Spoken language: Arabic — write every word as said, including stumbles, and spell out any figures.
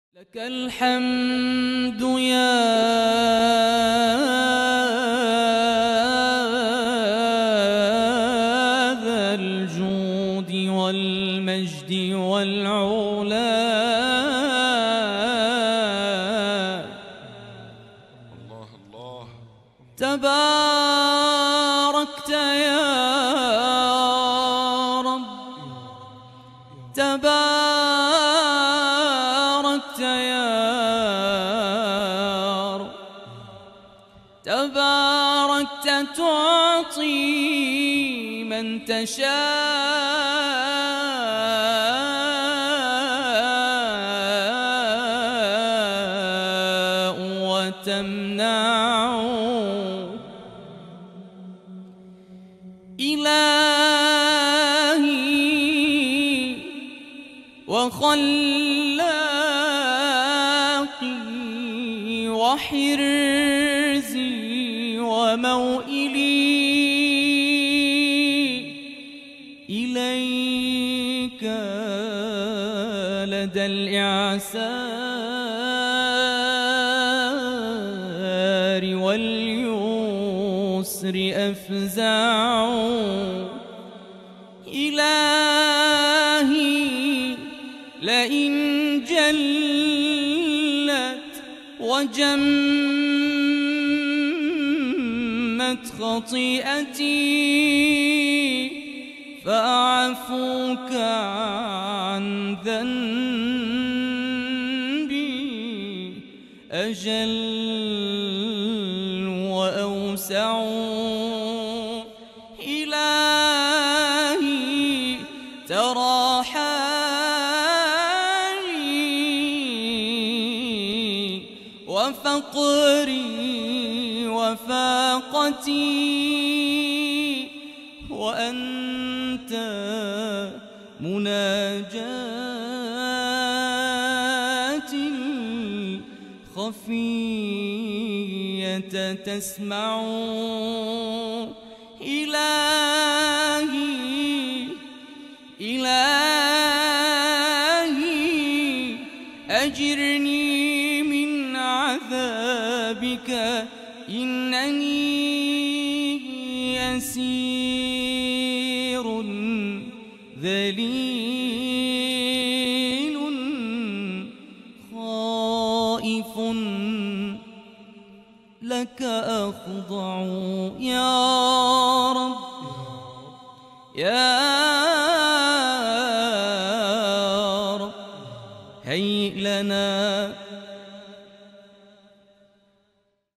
لك الحمد يا ذا الجود والمجد والعلا. الله الله تباركت يا رب، تباركت يا رب، تباركت تعطي من تشاء وتمنع. إلهي وخلاقي وحرزي وموئلي، إليك لدى الإعسار واليسر أفزع. إلهي لئن جلت وجمت خطيئتي فأعفوك عن ذنبي أجل وأوسع. إلهي ترى حالي وفقري وفاقتي، وأنت مناجاتي الخفية تسمع. إلهي إلهي أجرني من عذابك، إنني يسير ذليل خائف لك أخضع يا رب. يا رب هيئ لنا